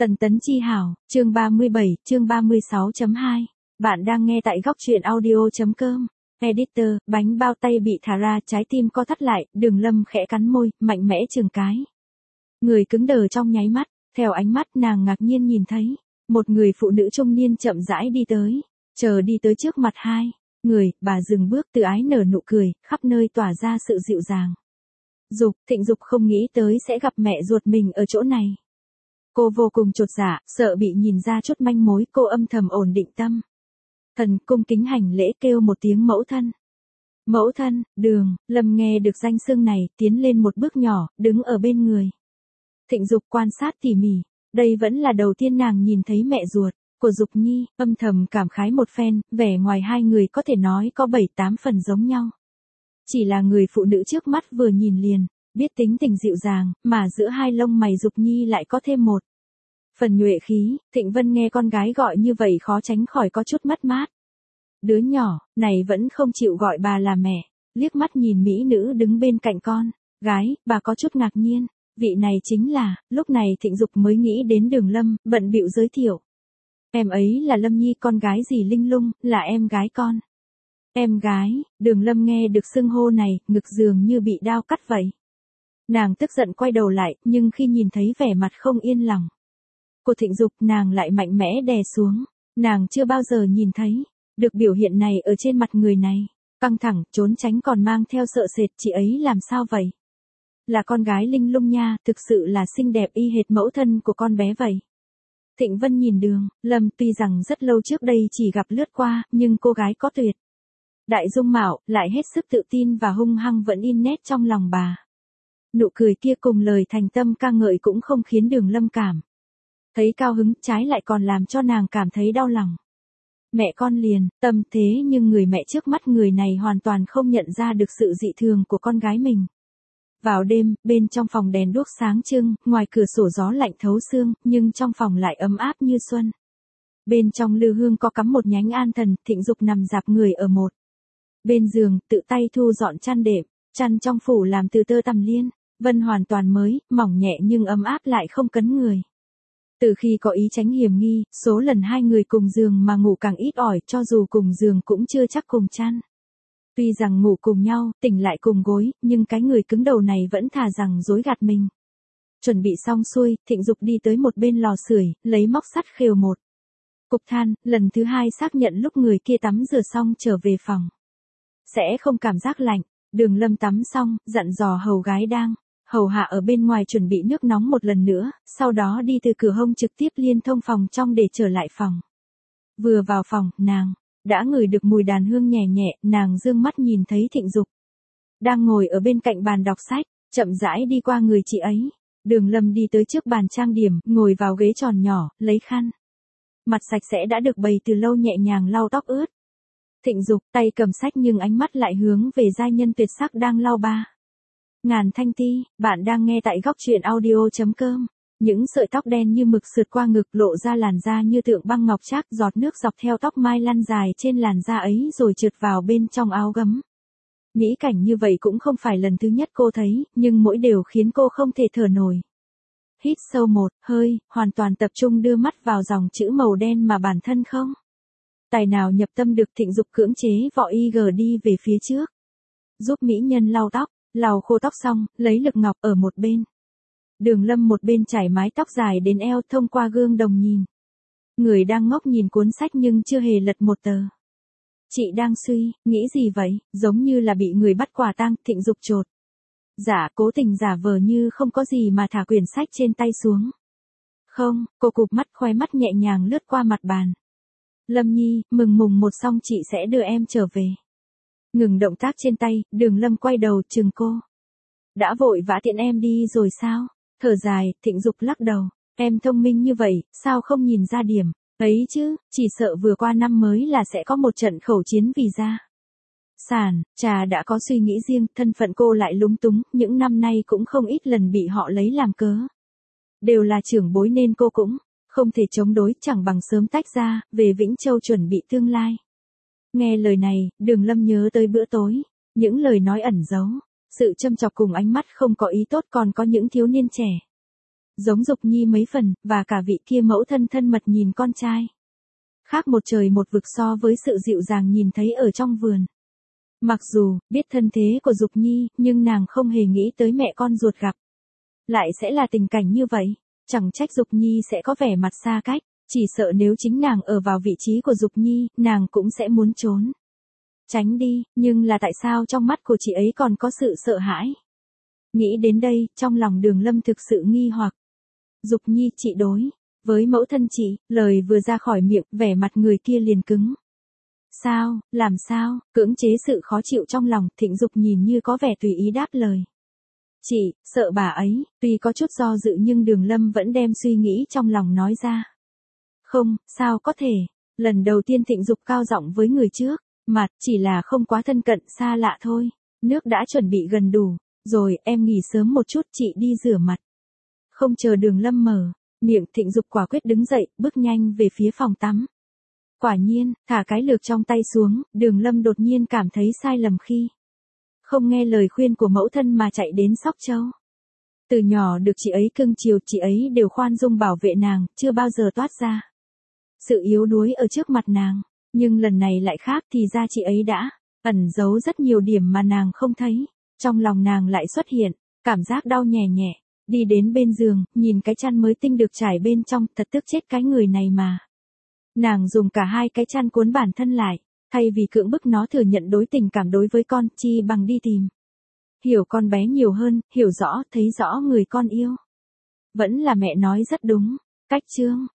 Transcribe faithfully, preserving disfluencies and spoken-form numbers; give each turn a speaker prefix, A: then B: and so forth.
A: Tần tấn chi hảo, chương ba mươi bảy, chương ba mươi sáu chấm hai. Bạn đang nghe tại góc truyện audio.com. Editor, bánh bao tay bị thả ra, trái tim co thắt lại, Đường Lâm khẽ cắn môi, mạnh mẽ chừng cái. Người cứng đờ trong nháy mắt, theo ánh mắt nàng ngạc nhiên nhìn thấy, một người phụ nữ trung niên chậm rãi đi tới, chờ đi tới trước mặt hai người, bà dừng bước từ ái nở nụ cười, khắp nơi tỏa ra sự dịu dàng. Dục, Thịnh Dục không nghĩ tới sẽ gặp mẹ ruột mình ở chỗ này. Cô vô cùng chột dạ, sợ bị nhìn ra chút manh mối, cô âm thầm ổn định tâm. Thần cung kính hành lễ kêu một tiếng mẫu thân. Mẫu thân, Đường, Lâm nghe được danh xưng này, tiến lên một bước nhỏ, đứng ở bên người. Thịnh Dục quan sát tỉ mỉ, đây vẫn là đầu tiên nàng nhìn thấy mẹ ruột của Dục Nhi, âm thầm cảm khái một phen, vẻ ngoài hai người có thể nói có bảy tám phần giống nhau. Chỉ là người phụ nữ trước mắt vừa nhìn liền, biết tính tình dịu dàng, mà giữa hai lông mày Dục Nhi lại có thêm một phần nhuệ khí. Thịnh Vân nghe con gái gọi như vậy khó tránh khỏi có chút mất mát. Đứa nhỏ này vẫn không chịu gọi bà là mẹ, liếc mắt nhìn mỹ nữ đứng bên cạnh con gái, bà có chút ngạc nhiên. Vị này chính là, lúc này Thịnh Dục mới nghĩ đến Đường Lâm, bận bịu giới thiệu. Em ấy là Lâm Nhi, con gái dì Linh Lung, là em gái con. Em gái, Đường Lâm nghe được xưng hô này, ngực dường như bị đao cắt vậy. Nàng tức giận quay đầu lại, nhưng khi nhìn thấy vẻ mặt không yên lòng của Thịnh Dục, nàng lại mạnh mẽ đè xuống. Nàng chưa bao giờ nhìn thấy được biểu hiện này ở trên mặt người này. Căng thẳng, trốn tránh còn mang theo sợ sệt, chị ấy làm sao vậy? Là con gái Linh Lung nha, thực sự là xinh đẹp y hệt mẫu thân của con bé vậy. Thịnh Vân nhìn Đường Lâm, tuy rằng rất lâu trước đây chỉ gặp lướt qua, nhưng cô gái có tuyệt đại dung mạo, lại hết sức tự tin và hung hăng vẫn in nét trong lòng bà. Nụ cười kia cùng lời thành tâm ca ngợi cũng không khiến Đường Lâm cảm thấy cao hứng, trái lại còn làm cho nàng cảm thấy đau lòng. Mẹ con liền tâm thế, nhưng người mẹ trước mắt người này hoàn toàn không nhận ra được sự dị thường của con gái mình. Vào đêm, bên trong phòng đèn đuốc sáng trưng, ngoài cửa sổ gió lạnh thấu xương, nhưng trong phòng lại ấm áp như xuân. Bên trong lư hương có cắm một nhánh an thần. Thịnh Dục nằm rạp người ở một bên giường, tự tay thu dọn chăn đệm, chăn trong phủ làm từ tơ tằm liên, vân hoàn toàn mới, mỏng nhẹ nhưng ấm áp lại không cấn người. Từ khi có ý tránh hiểm nghi, số lần hai người cùng giường mà ngủ càng ít ỏi, cho dù cùng giường cũng chưa chắc cùng chăn. Tuy rằng ngủ cùng nhau, tỉnh lại cùng gối, nhưng cái người cứng đầu này vẫn thà rằng dối gạt mình. Chuẩn bị xong xuôi, Thịnh Dục đi tới một bên lò sưởi, lấy móc sắt khều một cục than, lần thứ hai xác nhận lúc người kia tắm rửa xong trở về phòng sẽ không cảm giác lạnh. Đường Lâm tắm xong, dặn dò hầu gái đang hầu hạ ở bên ngoài chuẩn bị nước nóng một lần nữa, sau đó đi từ cửa hông trực tiếp liên thông phòng trong để trở lại phòng. Vừa vào phòng, nàng đã ngửi được mùi đàn hương nhẹ nhẹ, nàng dương mắt nhìn thấy Thịnh Dục đang ngồi ở bên cạnh bàn đọc sách, chậm rãi đi qua người chị ấy. Đường Lâm đi tới trước bàn trang điểm, ngồi vào ghế tròn nhỏ, lấy khăn mặt sạch sẽ đã được bày từ lâu nhẹ nhàng lau tóc ướt. Thịnh Dục tay cầm sách nhưng ánh mắt lại hướng về giai nhân tuyệt sắc đang lau ba ngàn thanh ti. Bạn đang nghe tại góc truyện audio.com. Những sợi tóc đen như mực sượt qua ngực, lộ ra làn da như tượng băng ngọc trác, giọt nước dọc theo tóc mai lăn dài trên làn da ấy rồi trượt vào bên trong áo gấm. Mỹ cảnh như vậy cũng không phải lần thứ nhất cô thấy, nhưng mỗi đều khiến cô không thể thở nổi. Hít sâu một hơi, hoàn toàn tập trung đưa mắt vào dòng chữ màu đen mà bản thân không tài nào nhập tâm được. Thịnh Dục cưỡng chế vỏ y gờ đi về phía trước, giúp mỹ nhân lau tóc, lau khô tóc xong, lấy lực ngọc ở một bên. Đường Lâm một bên chải mái tóc dài đến eo, thông qua gương đồng nhìn người đang ngốc nhìn cuốn sách nhưng chưa hề lật một tờ. Chị đang suy nghĩ gì vậy? Giống như là bị người bắt quả tang. Thịnh Dục chột dạ, cố tình giả vờ như không có gì mà thả quyển sách trên tay xuống. Không, cô cụp mắt, khóe mắt nhẹ nhàng lướt qua mặt bàn. Lâm Nhi, mừng mùng một xong chị sẽ đưa em trở về. Ngừng động tác trên tay, Đường Lâm quay đầu chừng cô. Đã vội vã tiện em đi rồi sao? Thở dài, Thịnh Dục lắc đầu. Em thông minh như vậy, sao không nhìn ra điểm ấy chứ? Chỉ sợ vừa qua năm mới là sẽ có một trận khẩu chiến vì gia sản. Trà đã có suy nghĩ riêng, thân phận cô lại lúng túng, những năm nay cũng không ít lần bị họ lấy làm cớ. Đều là trưởng bối nên cô cũng không thể chống đối, chẳng bằng sớm tách ra, về Vĩnh Châu chuẩn bị tương lai. Nghe lời này, Đường Lâm nhớ tới bữa tối, những lời nói ẩn giấu sự châm chọc cùng ánh mắt không có ý tốt, còn có những thiếu niên trẻ giống Dục Nhi mấy phần, và cả vị kia mẫu thân thân mật nhìn con trai. Khác một trời một vực so với sự dịu dàng nhìn thấy ở trong vườn. Mặc dù, biết thân thế của Dục Nhi, nhưng nàng không hề nghĩ tới mẹ con ruột gặp. Lại sẽ là tình cảnh như vậy, chẳng trách Dục Nhi sẽ có vẻ mặt xa cách, chỉ sợ nếu chính nàng ở vào vị trí của Dục Nhi, nàng cũng sẽ muốn trốn. Tránh đi, nhưng là tại sao trong mắt của chị ấy còn có sự sợ hãi? Nghĩ đến đây, trong lòng Đường Lâm thực sự nghi hoặc. Dục Nhi, chị đối với mẫu thân chị, lời vừa ra khỏi miệng, vẻ mặt người kia liền cứng. Sao, làm sao, cưỡng chế sự khó chịu trong lòng, Thịnh Dục nhìn như có vẻ tùy ý đáp lời. Chị, sợ bà ấy, tuy có chút do dự nhưng Đường Lâm vẫn đem suy nghĩ trong lòng nói ra. Không, sao có thể, lần đầu tiên Thịnh Dục cao giọng với người trước, mặt, chỉ là không quá thân cận, xa lạ thôi, nước đã chuẩn bị gần đủ, rồi, em nghỉ sớm một chút, chị đi rửa mặt. Không chờ Đường Lâm mở miệng, Thịnh Dục quả quyết đứng dậy, bước nhanh về phía phòng tắm. Quả nhiên, thả cái lược trong tay xuống, Đường Lâm đột nhiên cảm thấy sai lầm khi không nghe lời khuyên của mẫu thân mà chạy đến Sóc Châu. Từ nhỏ được chị ấy cưng chiều, chị ấy đều khoan dung bảo vệ nàng, chưa bao giờ toát ra sự yếu đuối ở trước mặt nàng. Nhưng lần này lại khác, thì ra chị ấy đã ẩn giấu rất nhiều điểm mà nàng không thấy. Trong lòng nàng lại xuất hiện cảm giác đau nhẹ nhẹ, đi đến bên giường, nhìn cái chăn mới tinh được trải bên trong, thật tức chết cái người này mà. Nàng dùng cả hai cái chăn cuốn bản thân lại, thay vì cưỡng bức nó thừa nhận đối tình cảm đối với con, chi bằng đi tìm hiểu con bé nhiều hơn, hiểu rõ, thấy rõ người con yêu. Vẫn là mẹ nói rất đúng, cách chương